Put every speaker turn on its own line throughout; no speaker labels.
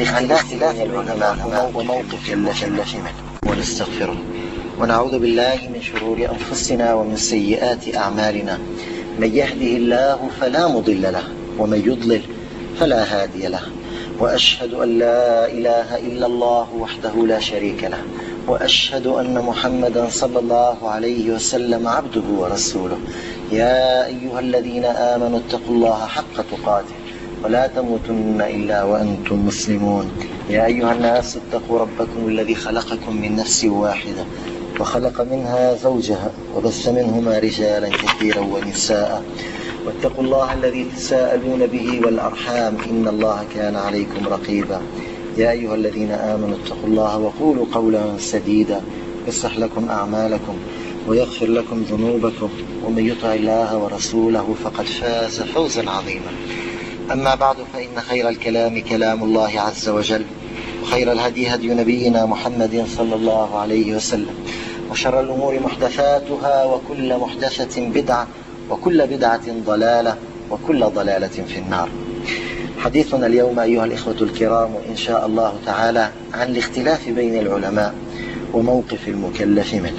الاختلاف بين العلماء وموقف المخلف منه، ونستغفره ونعوذ بالله من شرور أنفسنا ومن سيئات أعمالنا. من يهده الله فلا مضل له، ومن يضلل فلا هادي له. وأشهد أن لا إله إلا الله وحده لا شريك له، وأشهد أن محمدا صلى الله عليه وسلم عبده ورسوله. يا أيها الذين آمنوا اتقوا الله حق تقاته ولا تموتن إلا وأنتم مسلمون. يا أيها الناس اتقوا ربكم الذي خلقكم من نفس واحدة وخلق منها زوجها وبث منهما رجالا كثيرا ونساء، واتقوا الله الذي تساءلون به والأرحام إن الله كان عليكم رقيبا. يا أيها الذين آمنوا اتقوا الله وقولوا قولا سديدا يصلح لكم أعمالكم ويغفر لكم ذنوبكم، ومن يطع الله ورسوله فقد فاز فوزا عظيما. أما بعد، فإن خير الكلام كلام الله عز وجل، وخير الهدي هدي نبينا محمد صلى الله عليه وسلم، وشر الأمور محدثاتها، وكل محدثة بدعة، وكل بدعة ضلالة، وكل ضلالة في النار. حديثنا اليوم أيها الإخوة الكرام إن شاء الله تعالى عن الاختلاف بين العلماء وموقف المكلف منه.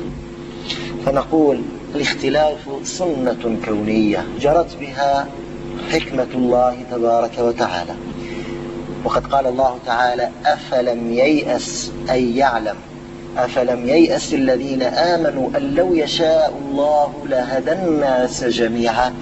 فنقول الاختلاف سنة كونية جرت بها حكمة الله تبارك وتعالى، وقد قال الله تعالى: أفلم ييأس أن يعلم أفلم ييأس الذين آمنوا أن لو يشاء الله لهدى الناس جميعا،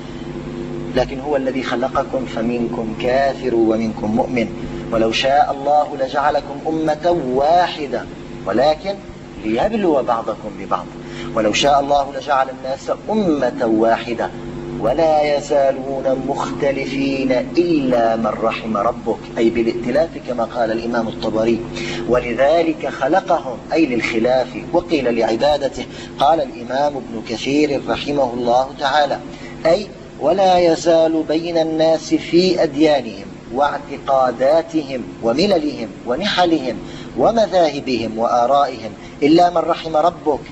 لكن هو الذي خلقكم فمنكم كافر ومنكم مؤمن، ولو شاء الله لجعلكم أمة واحدة ولكن ليبلو بعضكم ببعض، ولو شاء الله لجعل الناس أمة واحدة ولا يزالون مختلفين إلا من رحم ربك، أي بالائتلاف كما قال الإمام الطبري. ولذلك خلقهم، أي للخلاف، وقيل لعبادته. قال الإمام ابن كثير رحمه الله تعالى: أي ولا يزال بين الناس في أديانهم واعتقاداتهم ومللهم ونحلهم ومذاهبهم وآرائهم إلا من رحم ربك،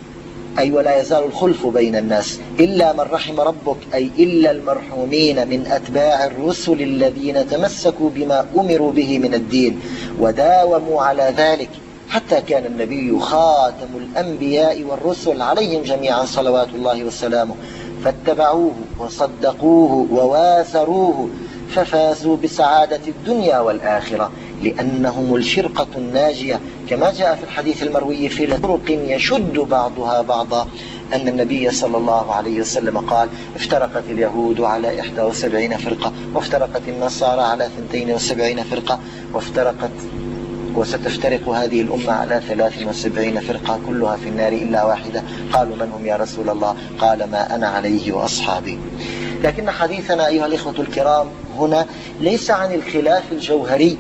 أي ولا يزال الخلف بين الناس إلا من رحم ربك، أي إلا المرحومين من أتباع الرسل الذين تمسكوا بما أمروا به من الدين وداوموا على ذلك، حتى كان النبي خاتم الأنبياء والرسل عليهم جميعا صلوات الله وسلامه، فاتبعوه وصدقوه وواثروه ففازوا بسعادة الدنيا والآخرة، لأنهم الفرقة الناجية، كما جاء في الحديث المروي في طرق يشد بعضها بعضا أن النبي صلى الله عليه وسلم قال: افترقت اليهود على 71 فرقة، وافترقت النصارى على 72 فرقة، وستفترق هذه الأمة على 73 فرقة كلها في النار إلا واحدة. قالوا: من هم يا رسول الله؟ قال: ما أنا عليه وأصحابي. لكن حديثنا أيها الإخوة الكرام هنا ليس عن الخلاف الجوهري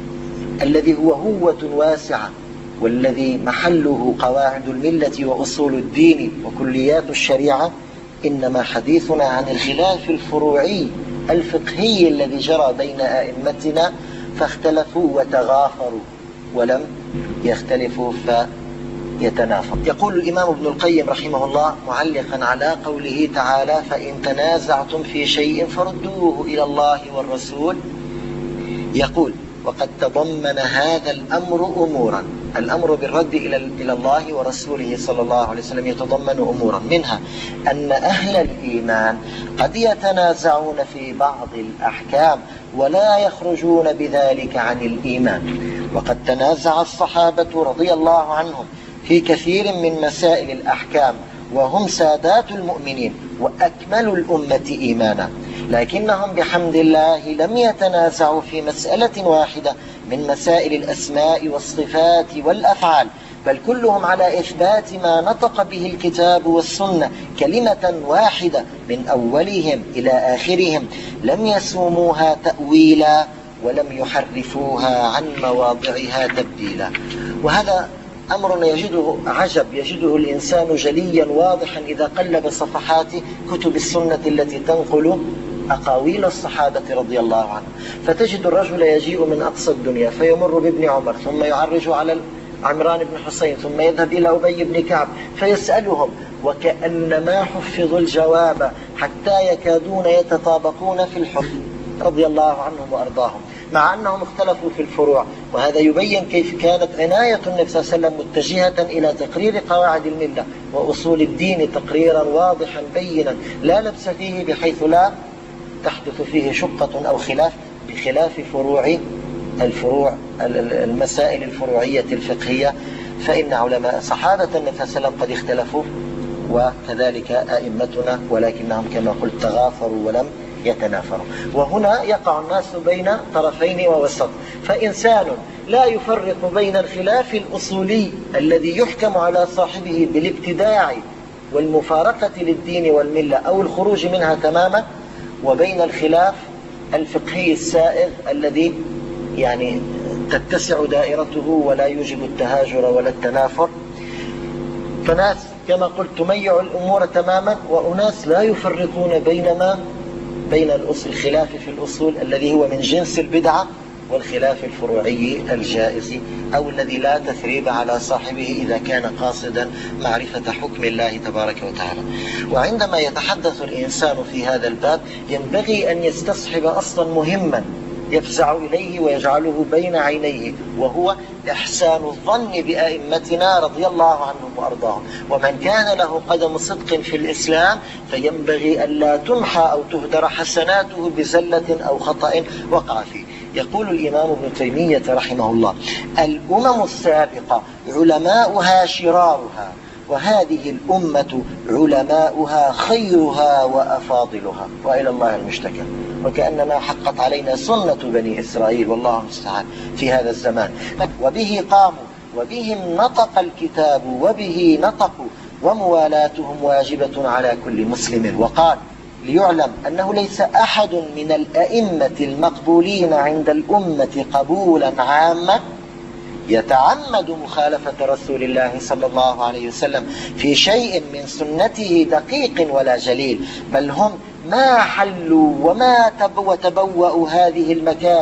الذي هو هوة واسعة، والذي محله قواعد الملة وأصول الدين وكليات الشريعة، إنما حديثنا عن الخلاف الفروعي الفقهي الذي جرى بين أئمتنا فاختلفوا وتغافروا ولم يختلفوا فيتنافر. يقول الإمام ابن القيم رحمه الله معلقا على قوله تعالى: فإن تنازعتم في شيء فردوه إلى الله والرسول، يقول: وقد تضمن هذا الأمر أمورا. الأمر بالرد إلى الله ورسوله صلى الله عليه وسلم يتضمن أمورا، منها أن أهل الإيمان قد يتنازعون في بعض الأحكام ولا يخرجون بذلك عن الإيمان، وقد تنازع الصحابة رضي الله عنهم في كثير من مسائل الأحكام وهم سادات المؤمنين وأكمل الأمة إيمانا، لكنهم بحمد الله لم يتنازعوا في مسألة واحدة من مسائل الأسماء والصفات والأفعال، بل كلهم على إثبات ما نطق به الكتاب والسنة كلمة واحدة من أولهم إلى آخرهم، لم يسوموها تأويلا ولم يحرفوها عن مواضعها تبديلا. وهذا أمر يجده الإنسان جليا واضحا إذا قلب صفحات كتب السنة التي تنقل أقاويل الصحابة رضي الله عنهم، فتجد الرجل يجيء من أقصى الدنيا فيمر بابن عمر، ثم يعرج على عمران بن حسين، ثم يذهب إلى أبي بن كعب فيسألهم، وكأنما حفظوا الجواب حتى يكادون يتطابقون في الحفظ رضي الله عنهم وأرضاهم، مع أنهم اختلفوا في الفروع وهذا يبين كيف كانت عناية النبي صلى الله عليه وسلم متجهة إلى تقرير قواعد الملة وأصول الدين تقريرا واضحا بينا لا لبس فيه، بحيث لا تحدث فيه شقة أو خلاف، بخلاف المسائل الفروعية الفقهية، فإن علماء صحابة النبي صلى الله عليه وسلم قد اختلفوا وكذلك أئمتنا، ولكنهم كما قلت تغافروا ولم يتنافروا. وهنا يقع الناس بين طرفين ووسط، فإنسان لا يفرق بين الخلاف الأصولي الذي يحكم على صاحبه بالابتداع والمفارقة للدين والملة أو الخروج منها تماما، وبين الخلاف الفقهي السائغ الذي يعني تتسع دائرته ولا يوجب التهاجر ولا التنافر. فناس كما قلت تميع الأمور تماما، وأناس لا يفرقون بين الخلاف في الأصول الذي هو من جنس البدعة والخلاف الفروعي الجائز أو الذي لا تثريب على صاحبه إذا كان قاصدا معرفة حكم الله تبارك وتعالى. وعندما يتحدث الإنسان في هذا الباب ينبغي أن يستصحب أصلا مهما يفزع إليه ويجعله بين عينيه، وهو إحسان الظن بأئمتنا رضي الله عنهم وأرضاهم. ومن كان له قدم صدق في الإسلام فينبغي ألا تمحى أو تهدر حسناته بزلة أو خطأ وقع فيه. يقول الإمام ابن تيمية رحمه الله: الأمم السابقة علماؤها شرارها، وهذه الأمة علماؤها خيرها وأفاضلها، وإلى الله المشتكى. وكأننا حقت علينا سنة بني إسرائيل والله المستعان في هذا الزمان. وبه قاموا وبهم نطق الكتاب وبه نطقوا، وموالاتهم واجبة على كل مسلم. وقال: ليعلم أنه ليس أحد من الأئمة المقبولين عند الأمة قبولا عاما يتعمد مخالفة رسول الله صلى الله عليه وسلم في شيء من سنته دقيق ولا جليل، بل هم ما حلوا وتبوأوا هذه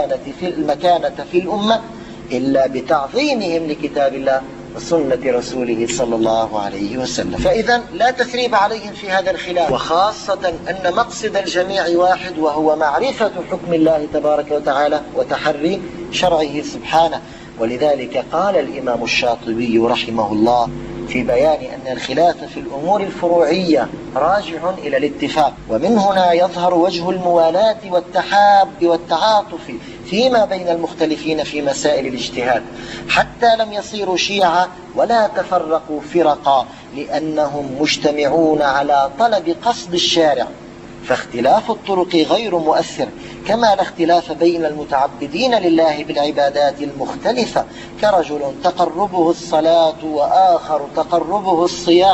المكانة في الأمة إلا بتعظيمهم لكتاب الله وسنة رسوله صلى الله عليه وسلم. فإذا لا تثريب عليهم في هذا الخلاف، وخاصة أن مقصد الجميع واحد، وهو معرفة حكم الله تبارك وتعالى وتحري شرعه سبحانه. ولذلك قال الإمام الشاطبي رحمه الله في بيان أن الخلاف في الأمور الفروعية راجع إلى الاتفاق، ومن هنا يظهر وجه الموالاة والتحاب والتعاطف فيما بين المختلفين في مسائل الاجتهاد، حتى لم يصيروا شيعا ولا تفرقوا فرقا، لأنهم مجتمعون على طلب قصد الشارع. فاختلاف الطرق غير مؤثر، كما لا اختلاف بين المتعبدين لله بالعبادات المختلفة، كرجل تقربه الصلاة وآخر تقربه الصيام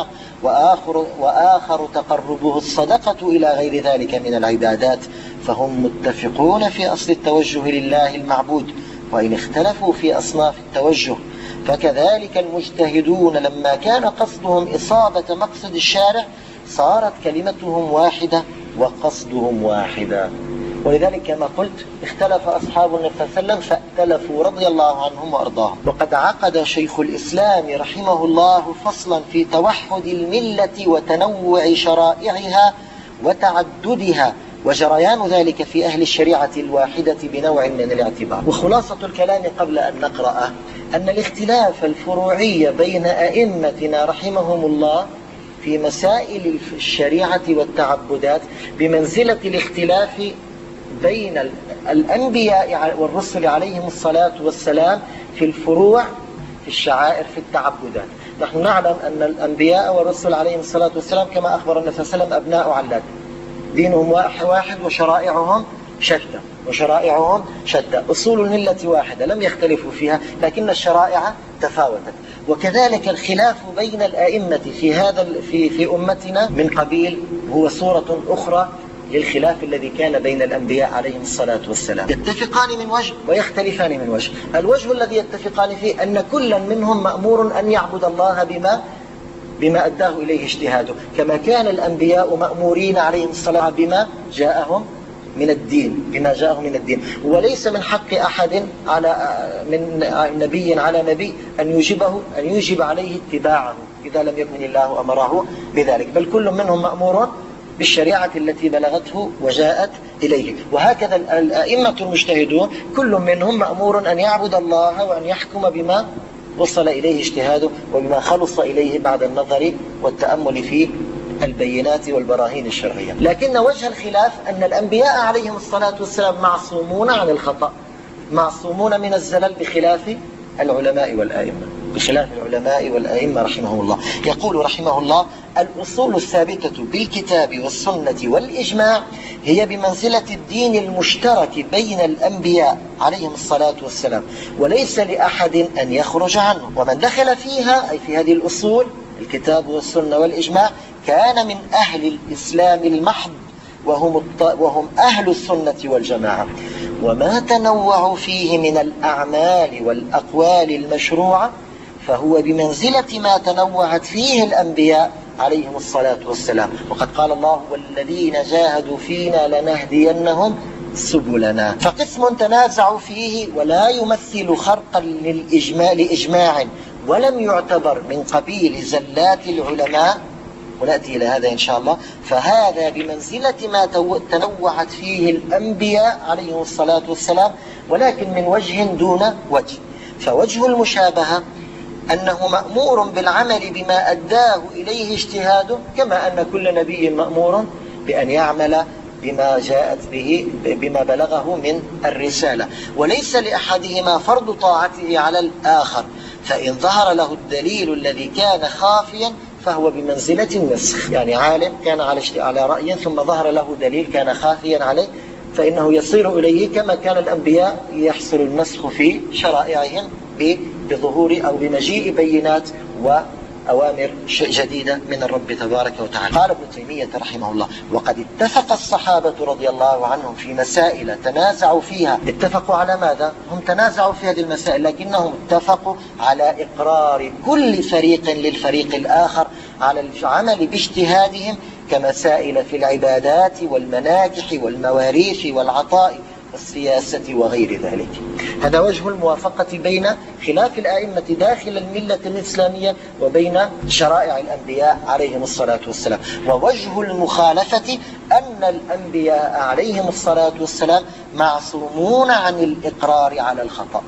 وآخر تقربه الصدقة إلى غير ذلك من العبادات، فهم متفقون في أصل التوجه لله المعبود، وإن اختلفوا في أصناف التوجه. فكذلك المجتهدون لما كان قصدهم إصابة مقصد الشارع صارت كلمتهم واحدة وقصدهم واحدا. ولذلك كما قلت اختلف أصحاب النبي صلى الله عليه وسلم فاختلفوا رضي الله عنهم وأرضاهم. وقد عقد شيخ الإسلام رحمه الله فصلا في توحد الملة وتنوع شرائعها وتعددها، وجريان ذلك في أهل الشريعة الواحدة بنوع من الاعتبار. وخلاصة الكلام قبل أن نقرأ أن الاختلاف الفروعي بين أئمتنا رحمهم الله في مسائل الشريعة والتعبدات بمنزلة الاختلاف بين الأنبياء والرسل عليهم الصلاة والسلام في الفروع في الشعائر في التعبدات. نحن نعلم أن الأنبياء والرسل عليهم الصلاة والسلام كما أخبر النبي صلى الله عليه وسلم أبناء علات، دينهم واحد وشرائعهم شتى، أصول الملة واحدة لم يختلفوا فيها، لكن الشرائع تفاوتت. وكذلك الخلاف بين الأئمة في أمتنا من قبيل هو صورة أخرى للخلاف الذي كان بين الأنبياء عليهم الصلاة والسلام. يتفقان من وجه ويختلفان من وجه. الوجه الذي يتفقان فيه أن كل منهم مأمور أن يعبد الله بما أداه إليه اجتهاده، كما كان الأنبياء مأمورين عليهم الصلاة بما جاءهم من الدين. وليس من حق أحد من نبي على نبي أن يوجب عليه اتباعه إذا لم يكن الله أمره بذلك، بل كل منهم مأمور بالشريعة التي بلغته وجاءت إليه. وهكذا الأئمة المجتهدون كل منهم مأمور أن يعبد الله وأن يحكم بما وصل إليه اجتهاده وبما خلص إليه بعد النظر والتأمل في البينات والبراهين الشرعية. لكن وجه الخلاف أن الأنبياء عليهم الصلاة والسلام معصومون عن الخطأ، معصومون من الزلل بخلاف العلماء والآئمة، بخلاف العلماء والآئمة رحمهم الله. يقول رحمه الله: الأصول الثابتة بالكتاب والسنة والإجماع هي بمنزلة الدين المشترك بين الأنبياء عليهم الصلاة والسلام، وليس لأحد أن يخرج عنه. ومن دخل فيها أي في هذه الأصول الكتاب والسنة والإجماع كان من أهل الإسلام المحض، وهم أهل السنة والجماعة. وما تنوع فيه من الأعمال والأقوال المشروعة فهو بمنزلة ما تنوعت فيه الأنبياء عليهم الصلاة والسلام. وقد قال الله: والذين جاهدوا فينا لنهدينهم سبلنا. فقسم تنازعوا فيه ولا يمثل خرقا لإجماع ولم يعتبر من قبيل زلات العلماء، ونأتي إلى هذا إن شاء الله، فهذا بمنزلة ما تنوعت فيه الأنبياء عليهم الصلاة والسلام، ولكن من وجه دون وجه. فوجه المشابهة أنه مأمور بالعمل بما أداه إليه اجتهاده، كما أن كل نبي مأمور بأن يعمل بما جاءت به بما بلغه من الرسالة، وليس لأحدهما فرض طاعته على الآخر. فإن ظهر له الدليل الذي كان خافيا فهو بمنزلة النسخ، يعني عالم كان على رأي ثم ظهر له دليل كان خافيا عليه فإنه يصير إليه، كما كان الأنبياء يحصل النسخ في شرائعهم بظهور أو بمجيء بينات وأوامر جديدة من الرب تبارك وتعالى. قال ابن تيمية رحمه الله: وقد اتفق الصحابة رضي الله عنهم في مسائل تنازعوا فيها. اتفقوا على ماذا؟ هم تنازعوا في هذه المسائل، لكنهم اتفقوا على إقرار كل فريق للفريق الآخر على العمل باجتهادهم، كمسائل في العبادات والمناكح والمواريث والعطاء والسياسة وغير ذلك. هذا وجه الموافقة بين خلاف الآئمة داخل الملة الإسلامية وبين شرائع الأنبياء عليهم الصلاة والسلام. ووجه المخالفة أن الأنبياء عليهم الصلاة والسلام معصومون عن الإقرار على الخطأ،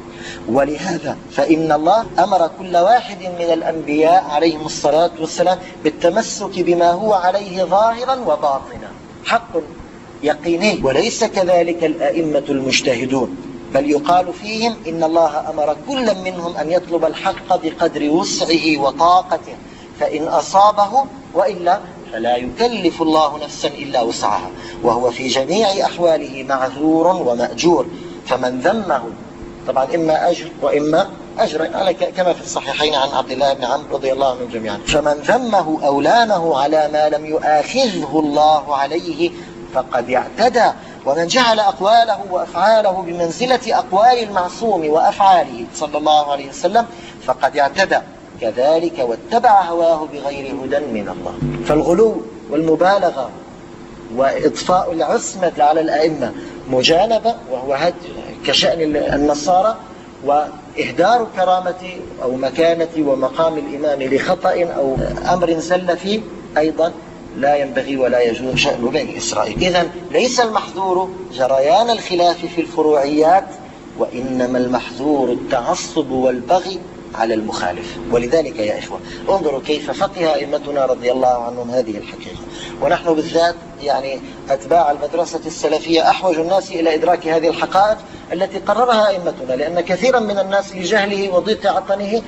ولهذا فإن الله أمر كل واحد من الأنبياء عليهم الصلاة والسلام بالتمسك بما هو عليه ظاهرا وباطنا، حق يقيني. وليس كذلك الأئمة المجتهدون، بل يقال فيهم إن الله أمر كل منهم أن يطلب الحق بقدر وسعه وطاقته، فإن أصابه، وإلا فلا يكلف الله نفسا إلا وسعها، وهو في جميع أحواله معذور ومأجور. فمن ذمه، طبعا إما أجر وإما أجر، كما في الصحيحين عن عبد الله بن عمرو رضي الله عنهم جميعا. فمن ذمه أو لامه على ما لم يؤاخذه الله عليه فقد اعتدى. ومن جعل أقواله وأفعاله بمنزلة أقوال المعصوم وأفعاله صلى الله عليه وسلم فقد اعتدى كذلك واتبع هواه بغير هدى من الله. فالغلو والمبالغة وإضفاء العصمة على الأئمة مجانبة، وهو كشأن النصارى، وإهدار كرامة أو مكانة ومقام الإمام لخطأ أو أمر زل فيه أيضا لا ينبغي ولا يجوز شأن بني إسرائيل. إذن ليس المحذور جريان الخلاف في الفروعيات، وإنما المحذور التعصب والبغي على المخالف. ولذلك يا إخوة انظروا كيف فقه أئمتنا رضي الله عنهم هذه الحقيقة، ونحن بالذات يعني أتباع المدرسة السلفية أحوج الناس إلى إدراك هذه الحقائق التي قررها أئمتنا، لأن كثيرا من الناس لجهله وضيق عطنه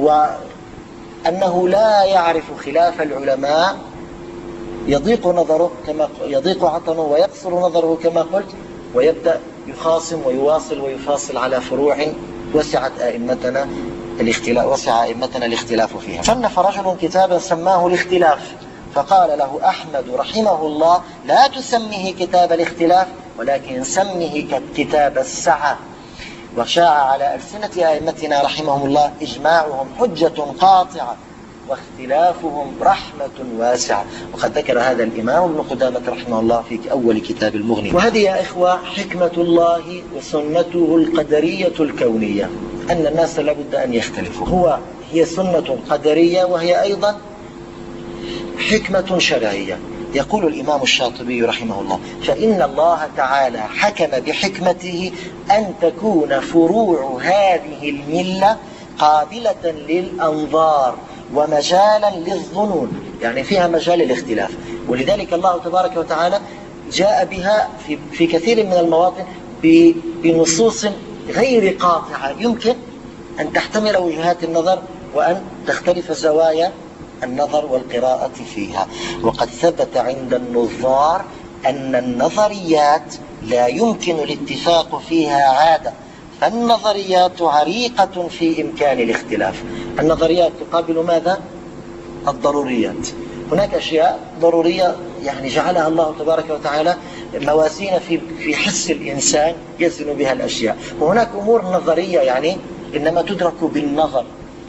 وأنه لا يعرف خلاف العلماء يضيق نظره كما يضيق عطنه ويقصر نظره كما قلت، ويبدأ يخاصم ويواصل ويفاصل على فروع وسع أئمتنا الاختلاف فيها. صنف رجل كتابا سماه الاختلاف، فقال له أحمد رحمه الله: لا تسميه كتاب الاختلاف ولكن سميه كتاب السعة. وشاع على ألسنة أئمتنا رحمهم الله إجماعهم حجة قاطعة واختلافهم رحمة واسعة. وقد ذكر هذا الإمام ابن قدامة رحمه الله في أول كتاب المغني. وهذه يا إخوة حكمة الله وسنته القدرية الكونية، أن الناس لابد أن يختلفوا. هي سنة قدرية وهي أيضا حكمة شرعية. يقول الإمام الشاطبي رحمه الله: فإن الله تعالى حكم بحكمته أن تكون فروع هذه الملة قابلة للأنظار ومجالا للظنون، يعني فيها مجال الاختلاف. ولذلك الله تبارك وتعالى جاء بها في كثير من المواطن بنصوص غير قاطعة يمكن أن تحتمل وجهات النظر وأن تختلف زوايا النظر والقراءة فيها. وقد ثبت عند النظار أن النظريات لا يمكن الاتفاق فيها عادة، فالنظريات عريقة في إمكان الاختلاف. النظريات تقابل ماذا؟ الضروريات. هناك أشياء ضرورية يعني جعلها الله تبارك وتعالى موازين في حس الإنسان يزن بها الأشياء، وهناك أمور نظرية يعني إنما تدرك بالنظر،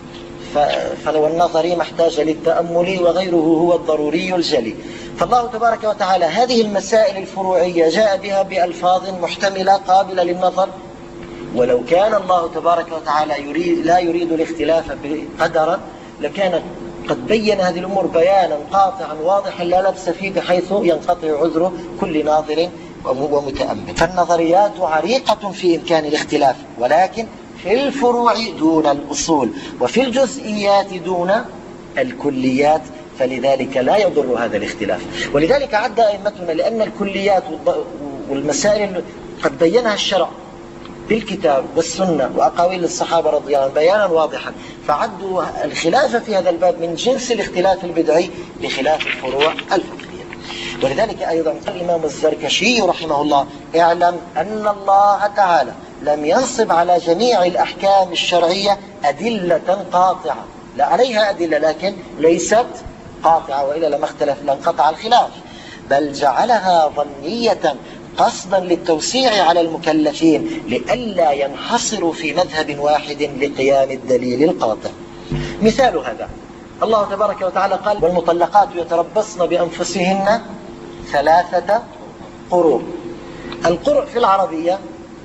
فلو النظري محتاج للتأمل وغيره هو الضروري الجلي. فالله تبارك وتعالى هذه المسائل الفروعية جاء بها بألفاظ محتملة قابلة للنظر. ولو كان الله تبارك وتعالى لا يريد الاختلاف قدرا لكان قد بين هذه الأمور بيانا قاطعا واضحا لا لبس فيه، بحيث ينقطع عذر كل ناظر ومتأمل. فالنظريات عريقة في إمكان الاختلاف، ولكن في الفروع دون الأصول، وفي الجزئيات دون الكليات، فلذلك لا يضر هذا الاختلاف. ولذلك عد أئمتنا لأن الكليات والمسائل قد بينها الشرع بالكتاب والسنة وأقاويل الصحابة رضي الله عنهم بيانا واضحا، فعدوا الخلاف في هذا الباب من جنس الاختلاف البدعي بخلاف الفروع الفقهية. ولذلك أيضا قال الإمام الزركشي رحمه الله: اعلم أن الله تعالى لم ينصب على جميع الأحكام الشرعية أدلة قاطعة، لا عليها أدلة لكن ليست قاطعة، وإلا لما اختلف لانقطع الخلاف، بل جعلها ظنية قصدا للتوسيع على المكلفين لئلا ينحصروا في مذهب واحد لقيام الدليل القاطع. مثال هذا الله تبارك وتعالى قال: والمطلقات يتربصن بأنفسهن 3 قروء. القرء في العربية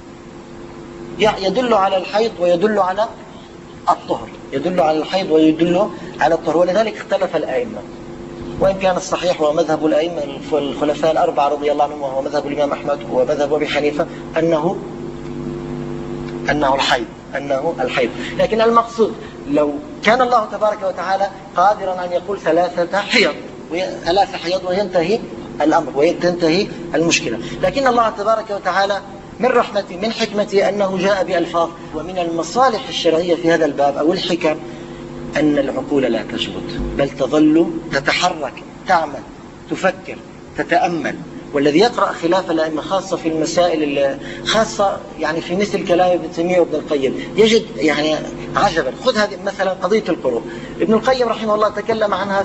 يدل على الحيض ويدل على الطهر، يدل على الحيض ويدل على الطهر. ولذلك اختلف الأئمة، وإن كان الصحيح ومذهب الأئمة الخلفاء الأربعة رضي الله عنهم وهو مذهب الإمام أحمد ومذهب أبي حنيفة أنه الحيض. لكن المقصود لو كان الله تبارك وتعالى قادرا أن يقول 3 حيض وينتهي الأمر وتنتهي المشكلة، لكن الله تبارك وتعالى من رحمته من حكمته أنه جاء بألفاظ. ومن المصالح الشرعية في هذا الباب أو الحكم أن العقول لا تشبط، بل تظل تتحرك، تعمل، تفكر، تتأمل. والذي يقرأ خلاف الأئمة خاصة في المسائل خاصة يعني في مثل كلام ابن تيمية وابن القيم يجد يعني عجبا. خذ هذه مثلا قضية القروء، ابن القيم رحمه الله تكلم عنها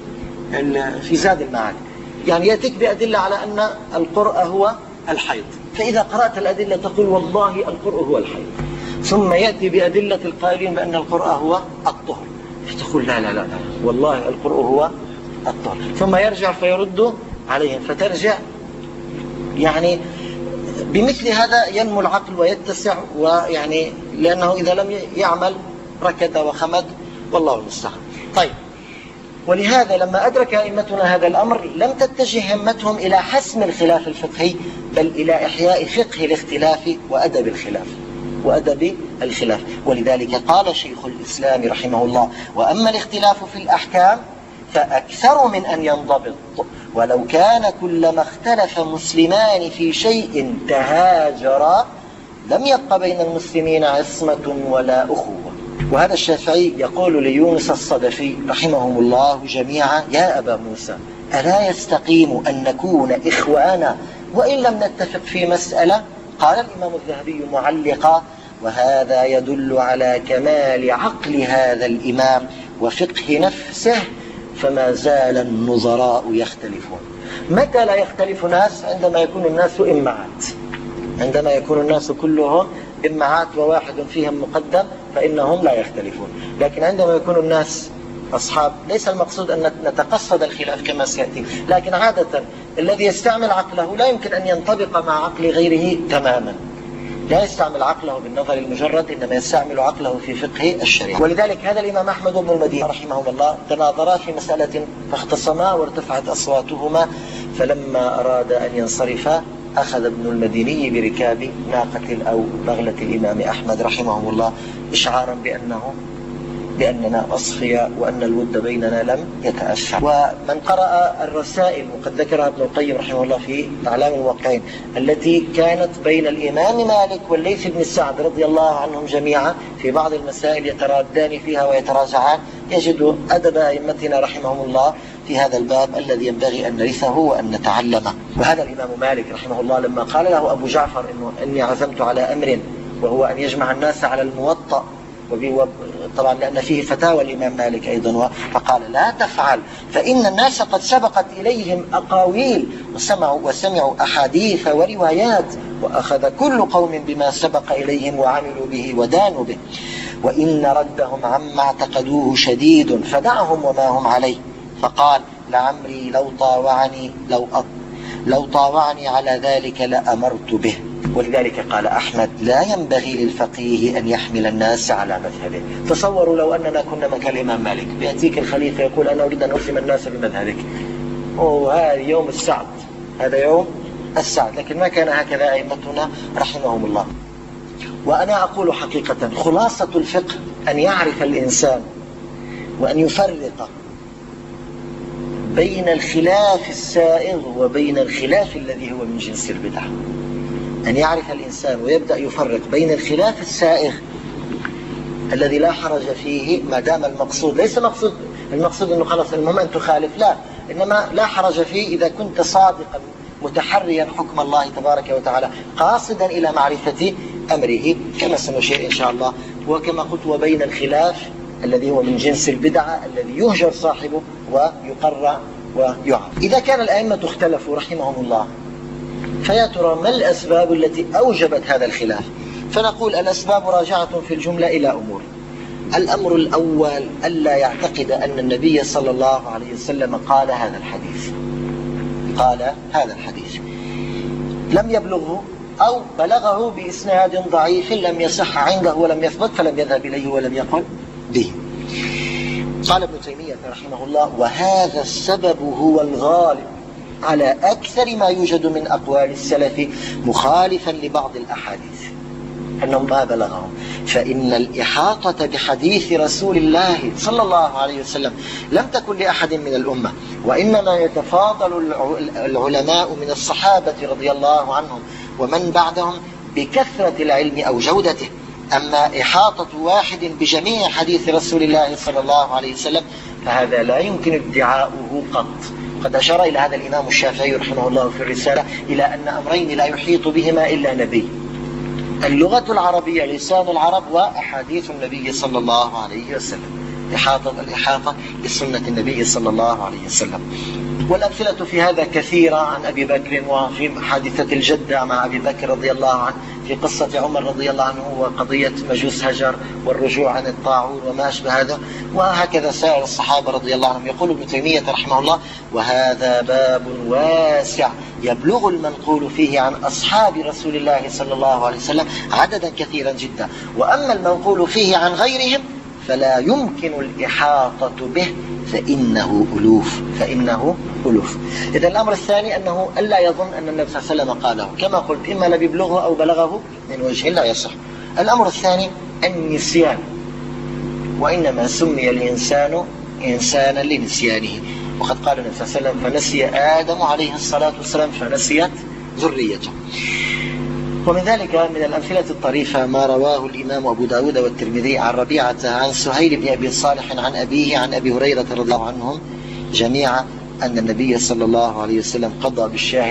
في زاد المعاد، يعني يأتيك بأدلة على أن القرء هو الحيض، فإذا قرأت الأدلة تقول والله القرء هو الحيض، ثم يأتي بأدلة القائلين بأن القرء هو الطهر، فتقول لا والله القرء هو الطهر، ثم يرجع فيرد عليهم، فترجع يعني بمثل هذا ينمو العقل ويتسع، ويعني لأنه إذا لم يعمل ركد وخمد، والله المستعان. طيب، ولهذا لما أدرك أئمتنا هذا الأمر لم تتجه همتهم إلى حسم الخلاف الفقهي، بل إلى إحياء فقه الاختلاف وأدب الخلاف. ولذلك قال شيخ الإسلام رحمه الله: وأما الاختلاف في الأحكام فأكثر من أن ينضبط، ولو كان كلما اختلف مسلمان في شيء تهاجرا لم يبق بين المسلمين عصمة ولا أخوة. وهذا الشافعي يقول ليونس الصدفي رحمهم الله جميعا: يا أبا موسى، ألا يستقيم أن نكون إخوانا وإن لم نتفق في مسألة؟ قال الإمام الذهبي معلقا: وهذا يدل على كمال عقل هذا الإمام وفقه نفسه، فما زال النظراء يختلفون. متى لا يختلف ناس؟ عندما يكون الناس إمعات، عندما يكون الناس كلهم إمعات وواحد فيهم مقدم فإنهم لا يختلفون. لكن عندما يكون الناس أصحاب، ليس المقصود أن نتقصد الخلاف كما سيأتي، لكن عادة الذي يستعمل عقله لا يمكن أن ينطبق مع عقل غيره تماما، لا يستعمل عقله بالنظر المجرد، إنما يستعمل عقله في فقه الشريعة. ولذلك هذا الإمام أحمد بن المديني رحمه الله تناظرا في مسألة فاختصما وارتفعت أصواتهما، فلما أراد أن ينصرفا أخذ ابن المديني بركاب ناقة أو بغلة الإمام أحمد رحمه الله إشعارا بأننا أصفياء وأن الود بيننا لم يتأثر. ومن قرأ الرسائل وقد ذكرها ابن القيم رحمه الله في أعلام الموقعين التي كانت بين الإمام مالك والليث بن سعد رضي الله عنهم جميعا في بعض المسائل يترادان فيها ويتراجعان، يجد أدب أئمتنا رحمهم الله في هذا الباب الذي ينبغي أن نرثه وأن نتعلمه. وهذا الإمام مالك رحمه الله لما قال له أبو جعفر إني عزمت على أمر وهو أن يجمع الناس على الموطأ، طبعا لأن فيه فتاوى الإمام مالك أيضا، فقال لا تفعل فإن الناس قد سبقت إليهم أقاويل وسمعوا أحاديث وروايات، وأخذ كل قوم بما سبق إليهم وعملوا به ودانوا به، وإن ردهم عما اعتقدوه شديد فدعهم وما هم عليه. فقال لعمري لو طاوعني على ذلك لأمرت به. ولذلك قال أحمد لا ينبغي للفقيه أن يحمل الناس على مذهبه. تصوروا لو أننا كنا مكان الإمام مالك، بيأتيك الخليفة يقول أنا أريد أن ألزم الناس بمذهبك، وهذا يوم السعد، هذا يوم السعد. لكن ما كان هكذا أئمتنا رحمهم الله. وأنا أقول حقيقة خلاصة الفقه أن يعرف الإنسان وأن يفرق بين الخلاف السائغ وبين الخلاف الذي هو من جنس البدعة. أن يعرف الإنسان ويبدأ يفرق بين الخلاف السائغ الذي لا حرج فيه ما دام المقصود ليس المقصود أنه خلاص المهم أن تخالف، لا، إنما لا حرج فيه إذا كنت صادقا متحريا حكم الله تبارك وتعالى قاصدا إلى معرفة أمره كما سنشير إن شاء الله. وكما قلت وبين الخلاف الذي هو من جنس البدعة الذي يهجر صاحبه ويقرع ويعاب. إذا كان الأئمة اختلفوا رحمهم الله فيا ترى ما الأسباب التي أوجبت هذا الخلاف؟ فنقول الأسباب راجعة في الجملة إلى أمور. الأمر الأول ألا يعتقد أن النبي صلى الله عليه وسلم قال هذا الحديث لم يبلغه أو بلغه بإسناد ضعيف لم يصح عنده ولم يثبت فلم يذهب إليه ولم يقل به. قال ابن تيمية رحمه الله وهذا السبب هو الغالب على أكثر ما يوجد من أقوال السلف مخالفا لبعض الأحاديث أنهم ما بلغهم، فإن الإحاطة بحديث رسول الله صلى الله عليه وسلم لم تكن لأحد من الأمة، وإنما يتفاضل العلماء من الصحابة رضي الله عنهم ومن بعدهم بكثرة العلم أو جودته. أما إحاطة واحد بجميع حديث رسول الله صلى الله عليه وسلم فهذا لا يمكن ادعاؤه قط. قد أشار إلى هذا الإمام الشافعي رحمه الله في الرسالة إلى أن أمرين لا يحيط بهما إلا نبي: اللغة العربية لسان العرب وأحاديث النبي صلى الله عليه وسلم، الإحاطة بسنة النبي صلى الله عليه وسلم. والأمثلة في هذا كثيرة عن أبي بكر، وفي حادثة الجدة مع أبي بكر رضي الله عنه، في قصة عمر رضي الله عنه وقضية مجوس هجر والرجوع عن الطاعون وما أشبه هذا، وهكذا سائر الصحابة رضي الله عنهم. يقول ابن تيمية رحمه الله وهذا باب واسع يبلغ المنقول فيه عن أصحاب رسول الله صلى الله عليه وسلم عددا كثيرا جدا، وأما المنقول فيه عن غيرهم فلا يمكن الإحاطة به فإنه ألوف. إذا الأمر الثاني أنه ألا يظن أن النبي صلى الله عليه وسلم قاله، كما قلت إما لم يبلغه أو بلغه من وجه لا يصح. الأمر الثاني النسيان، وإنما سمي الإنسان إنسانا لنسيانه، وقد قال النبي صلى الله عليه وسلم فنسي آدم عليه الصلاة والسلام فنسيت ذريته. ومن ذلك من الأمثلة الطريفة ما رواه الإمام أبو داود والترمذي عن ربيعة عن سهيل بن أبي صالح عن أبيه عن أبي هريرة رضي الله عنهم جميعا أن النبي صلى الله عليه وسلم قضى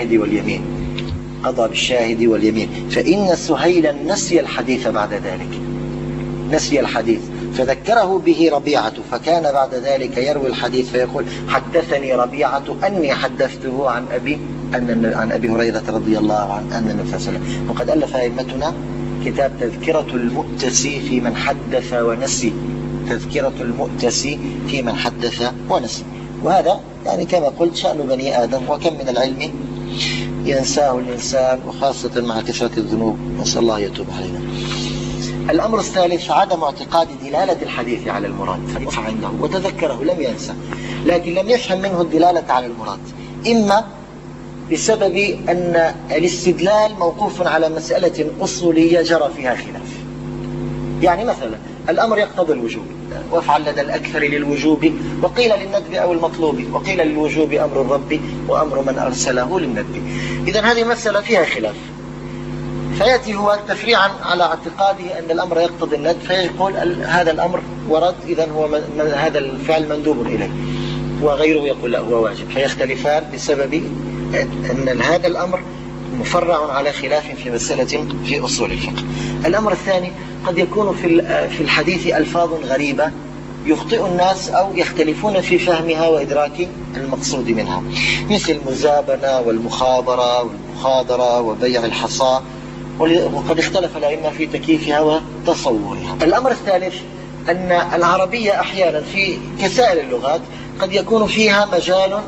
بالشاهد واليمين، فإن سهيلا نسي الحديث بعد ذلك، نسي الحديث فذكره به ربيعة، فكان بعد ذلك يروي الحديث فيقول حدثني ربيعة أني حدثته عن أبي هريرة رضي الله عنه أن النبي صلى الله عليه وسلم. وقد ألف أئمتنا كتاب تذكرة المؤتسي في من حدث ونسي، تذكرة المؤتسي في من حدث ونسي. وهذا يعني كما قلت شأن بني آدم، وكم من العلم ينساه الإنسان، وخاصة مع كثرة الذنوب، نسأل الله يتوب علينا. الأمر الثالث عدم اعتقاد دلالة الحديث على المراد، عنده وتذكره لم ينسى لكن لم يفهم منه الدلالة على المراد، إما بسبب أن الاستدلال موقوف على مسألة أصولية جرى فيها خلاف. يعني مثلا الأمر يقتضي الوجوب، وافعل لدى الأكثر للوجوب، وقيل للندب أو المطلوب، وقيل للوجوب أمر الرب وأمر من أرسله للندب. إذن هذه مسألة فيها خلاف، فيأتي هو تفريعا على اعتقاده أن الأمر يقتضي الندب، فيقول هذا الأمر ورد، إذن هو هذا الفعل مندوب إليه، وغيره يقول لا هو واجب، فيختلفان بسبب أن هذا الأمر مفرع على خلاف في مسألة في أصول الفقه. الأمر الثاني قد يكون في الحديث ألفاظ غريبة يخطئ الناس أو يختلفون في فهمها وإدراك المقصود منها، مثل المزابنة والمخابرة والمخاضرة وبيع الحصى، وقد اختلف الأئمة في تكييفها وتصورها. الأمر الثالث أن العربية أحيانا في كسائر اللغات قد يكون فيها مجال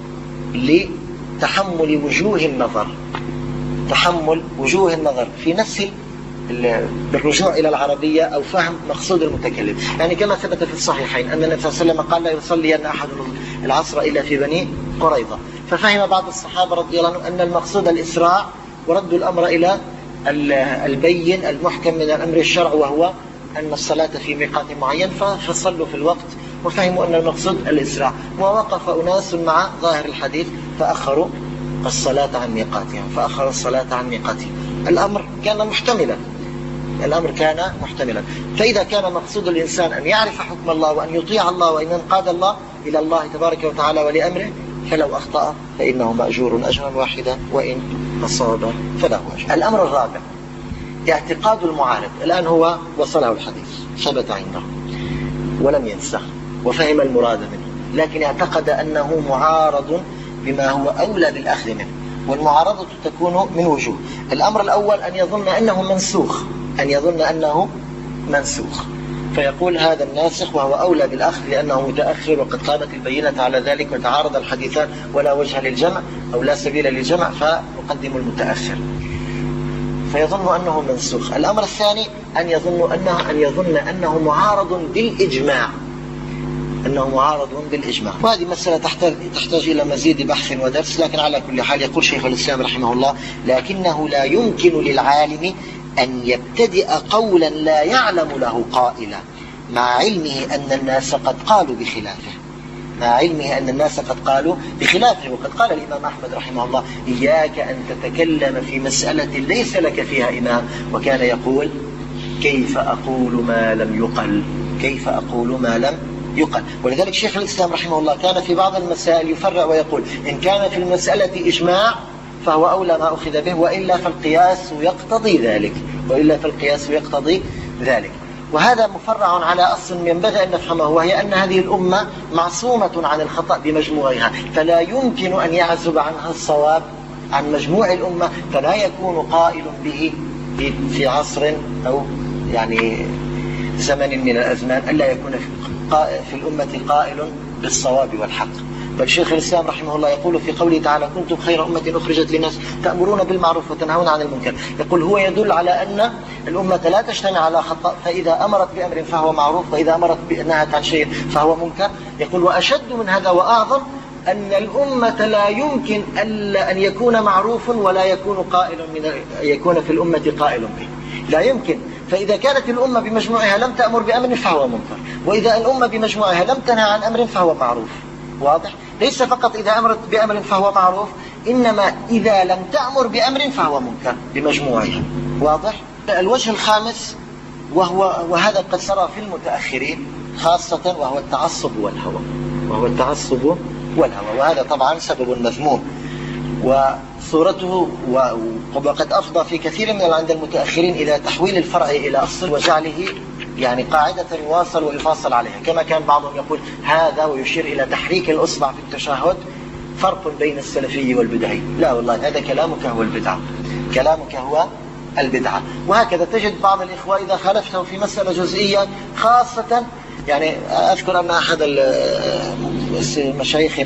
لتحمل وجوه النظر، تحمل وجوه النظر في نفس بالرجوع إلى العربية أو فهم مقصود المتكلم. يعني كما ثبت في الصحيحين أن النبي صلى الله عليه وسلم قال لا يصلي أن أحد العصر إلا في بني قريظة، ففهم بعض الصحابة رضي الله عنهم أن المقصود الإسراع ورد الأمر إلى البين المحكم من الأمر الشرع، وهو أن الصلاة في ميقات معين، فصلوا في الوقت وفهموا أن المقصود الإسراع، ووقف أناس مع ظاهر الحديث فأخروا الصلاة عن ميقاتها، فأخر الصلاة عن ميقاتها. الأمر كان محتملا. فإذا كان مقصود الإنسان أن يعرف حكم الله وأن يطيع الله وأن ينقاد الله إلى الله تبارك وتعالى ولأمره، فلو أخطأ فإنه مأجور أجرا واحدا، وإن أصاب فله أجر. الأمر الرابع اعتقاد المعارض. الآن هو وصله الحديث، ثبت عنده ولم ينسه وفهم المراد منه، لكن اعتقد أنه معارض بما هو أولى بالأخذ منه، والمعارضة تكون من وجوه. الأمر الأول أن يظن أنه منسوخ، فيقول هذا الناسخ وهو أولى بالأخذ لأنه متأخر وقد قامت البينة على ذلك وتعارض الحديثان ولا وجه للجمع أو لا سبيل للجمع، فنقدم المتأخر، فيظن أنه منسوخ. الأمر الثاني أن يظن أنه معارض بالإجماع، وهذه مسألة تحتاج إلى مزيد بحث ودرس، لكن على كل حال يقول شيخ الإسلام رحمه الله: لكنه لا يمكن للعالم أن يبتدئ قولا لا يعلم له قائلا، مع علمه أن الناس قد قالوا بخلافه. وقد قال الإمام أحمد رحمه الله: إياك أن تتكلم في مسألة ليس لك فيها إمام، وكان يقول: كيف أقول ما لم يقل. ولذلك شيخ الإسلام رحمه الله كان في بعض المسائل يفرع ويقول: إن كان في المسألة إجماع فهو أولى ما أخذ به، وإلا فالقياس يقتضي ذلك. وهذا مفرع على أصل ينبغي أن نفهمه، وهي أن هذه الأمة معصومة عن الخطأ بمجموعها، فلا يمكن أن يعزب عنها الصواب عن مجموع الأمة، فلا يكون قائل به في عصر أو يعني زمن من الأزمان ألا يكون في الأمة قائل بالصواب والحق. بل شيخ الإسلام رحمه الله يقول في قوله تعالى: كنتم خير أمة أخرجت للناس تأمرون بالمعروف وتنهون عن المنكر. يقول هو يدل على أن الأمة لا تجتمع على خطأ، فإذا أمرت بأمر فهو معروف، وإذا أمرت نهت عن شيء فهو منكر. يقول: وأشد من هذا وأعظم أن الأمة لا يمكن أن يكون معروف ولا يكون في الأمة قائل به، لا يمكن. فإذا كانت الأمة بمجموعها لم تأمر بأمر فهو منكر، وإذا الأمة بمجموعها لم تنهى عن أمر فهو معروف. واضح؟ ليس فقط إذا أمرت بأمر فهو معروف، إنما إذا لم تأمر بأمر فهو منكر بمجموعها. واضح؟ الوجه الخامس وهذا قد سرى في المتأخرين خاصة، وهو التعصب والهوى. وهذا طبعا سبب مذموم، وصورته وقد أفضى في كثير من عند المتأخرين إلى تحويل الفرع إلى أصل وجعله يعني قاعدة يواصل ويفاصل عليها، كما كان بعضهم يقول هذا ويشير إلى تحريك الأصبع في التشهد فرق بين السلفي والبدعي. لا والله، هذا كلامك هو البدعة. وهكذا تجد بعض الإخوة إذا خالفته في مسألة جزئية خاصة، يعني أذكر أن أحد مشايخنا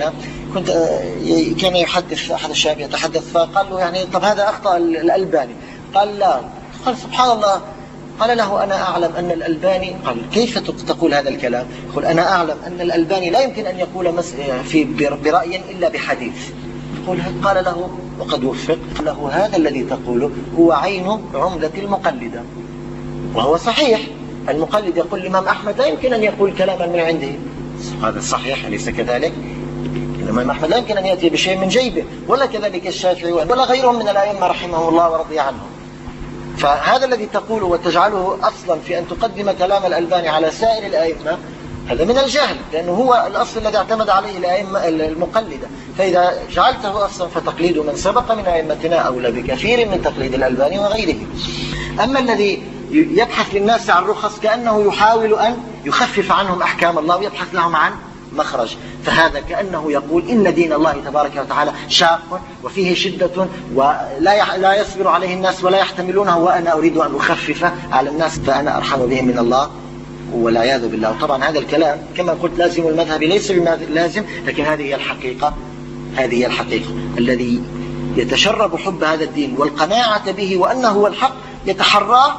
كان يحدث أحد الشباب يتحدث، فقال له يعني طب هذا أخطأ الألباني؟ قال لا. قال سبحان الله. قال له أنا أعلم أن الألباني، قال كيف تقول هذا الكلام؟ قل أنا أعلم أن الألباني لا يمكن أن يقول برأي إلا بحديث. قال له وقد وفق له هذا الذي تقوله هو عين عملة المقلدة، وهو صحيح. المقلد يقول الإمام أحمد لا يمكن أن يقول كلاما من عنده، هذا صحيح أليس كذلك؟ الإمام أحمد لا يمكن أن يأتي بشيء من جيبه، ولا كذلك الشافعي ولا غيرهم من الأئمة رحمه الله ورضي عنهم. فهذا الذي تقوله وتجعله أصلا في أن تقدم كلام الألباني على سائر الأئمة هذا من الجهل، لأنه هو الأصل الذي اعتمد عليه الأئمة المقلدة. فإذا جعلته أصلا فتقليد من سبق من أئمتنا أولى بكثير من تقليد الألباني وغيره. أما الذي يبحث للناس عن رخص كأنه يحاول أن يخفف عنهم أحكام الله ويبحث لهم عن مخرج، فهذا كأنه يقول إن دين الله تبارك وتعالى شاق وفيه شدة ولا يصبر عليه الناس ولا يحتملونه، وأنا أريد أن أخفف على الناس فأنا أرحم بهم من الله والعياذ بالله. طبعا هذا الكلام كما قلت لازم المذهب ليس لازم، لكن هذه هي الحقيقة. هذه هي الحقيقة. الذي يتشرب حب هذا الدين والقناعة به وأنه هو الحق يتحراه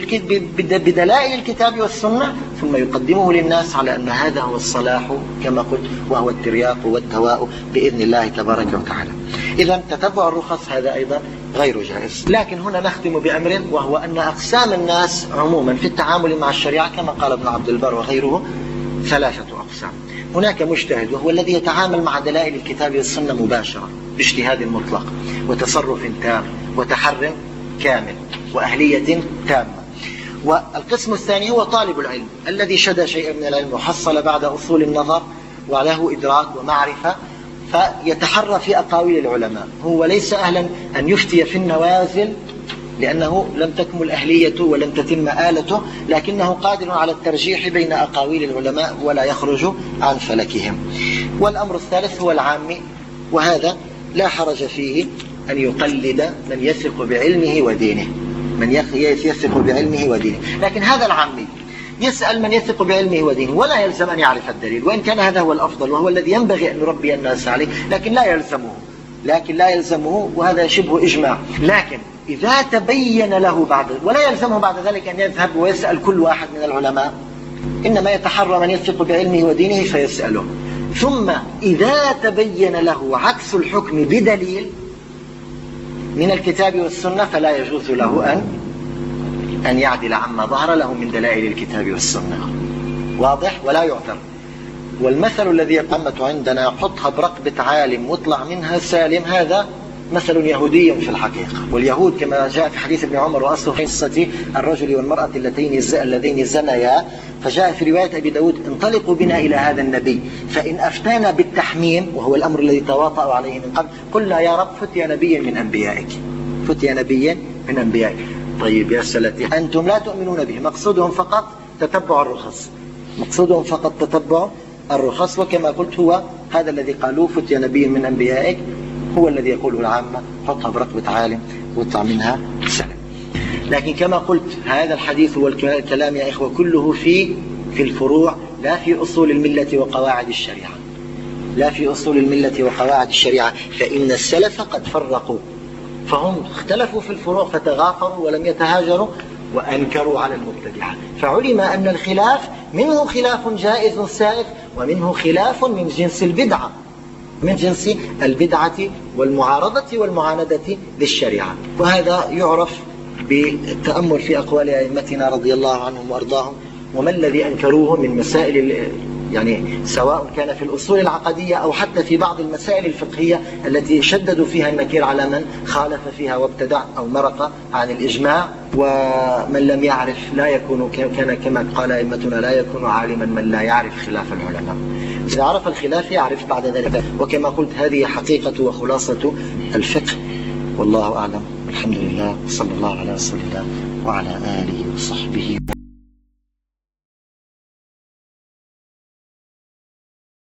بدلائل الكتاب والسنة ثم يقدمه للناس على أن هذا هو الصلاح كما قلت، وهو الترياق والدواء بإذن الله تبارك وتعالى. إذا تتبع الرخص هذا أيضا غير جائز. لكن هنا نختم بأمر، وهو أن أقسام الناس عموما في التعامل مع الشريعة كما قال ابن عبد البر وغيره 3 أقسام. هناك مجتهد وهو الذي يتعامل مع دلائل الكتاب والسنة مباشرة باجتهاد مطلق وتصرف تام وتحر كامل وأهلية تامة. والقسم الثاني هو طالب العلم الذي شد شيئا من العلم وحصل بعد أصول النظر وله إدراك ومعرفة، فيتحرى في أقاويل العلماء. هو ليس أهلا أن يفتي في النوازل لأنه لم تكمل أهليته ولم تتم آلته، لكنه قادر على الترجيح بين أقاويل العلماء ولا يخرج عن فلكهم. والأمر الثالث هو العامي، وهذا لا حرج فيه أن يقلد من يثق بعلمه ودينه، من يثق بعلمه ودينه. لكن هذا العامي يسأل من يثق بعلمه ودينه ولا يلزم أن يعرف الدليل، وإن كان هذا هو الأفضل وهو الذي ينبغي أن نربي الناس عليه، لكن لا يلزمه وهذا شبه إجماع. لكن إذا تبين له ولا يلزمه بعد ذلك أن يذهب ويسأل كل واحد من العلماء، إنما يتحرى من يثق بعلمه ودينه فيسأله. ثم إذا تبين له عكس الحكم بدليل من الكتاب والسنة فلا يجوز له أن يعدل عما ظهر له من دلائل الكتاب والسنة. واضح؟ ولا يعتر. والمثل الذي يقمت عندنا حطها برقبة عالم واطلع منها سالم، هذا مثل يهودي في الحقيقة. واليهود كما جاء في حديث ابن عمر وأصله في قصة الرجل والمرأة اللذين زنيا، فجاء في رواية أبي داود انطلقوا بنا إلى هذا النبي فإن أفتانا بالتحميم، وهو الأمر الذي تواطأوا عليه من قبل، قلنا يا رب فتي نبي من أنبيائك، فتي نبي من أنبيائك. طيب يا سلتي أنتم لا تؤمنون به، مقصودهم فقط تتبع الرخص، مقصودهم فقط تتبع الرخص. وكما قلت هو هذا الذي قالوه فتي نبي من أنبيائك هو الذي يقوله العامة، حطها برقبة عالم واطلع منها سلم. لكن كما قلت هذا الحديث والكلام يا إخوة كله في الفروع، لا في أصول الملة وقواعد الشريعة، لا في أصول الملة وقواعد الشريعة. فإن السلف قد فرقوا، فهم اختلفوا في الفروع فتغافروا ولم يتهاجروا وأنكروا على المبتدعة، فعلم أن الخلاف منه خلاف جائز سائغ ومنه خلاف من جنس البدعة، من جنس البدعة والمعارضة والمعاندة للشريعة. وهذا يعرف بالتأمل في أقوال أئمتنا رضي الله عنهم وأرضاهم وما الذي أنكروه من مسائل، يعني سواء كان في الأصول العقدية أو حتى في بعض المسائل الفقهية التي شددوا فيها النكير على من خالف فيها وابتدع أو مرق عن الإجماع. ومن لم يعرف لا يكون، كان كما قال أئمتنا لا يكون عالما من لا يعرف خلاف العلماء، إذا عرف الخلاف يعرف بعد ذلك. وكما قلت هذه حقيقة وخلاصة الفقه، والله أعلم. الحمد لله، صلى الله على رسول الله وعلى آله وصحبه.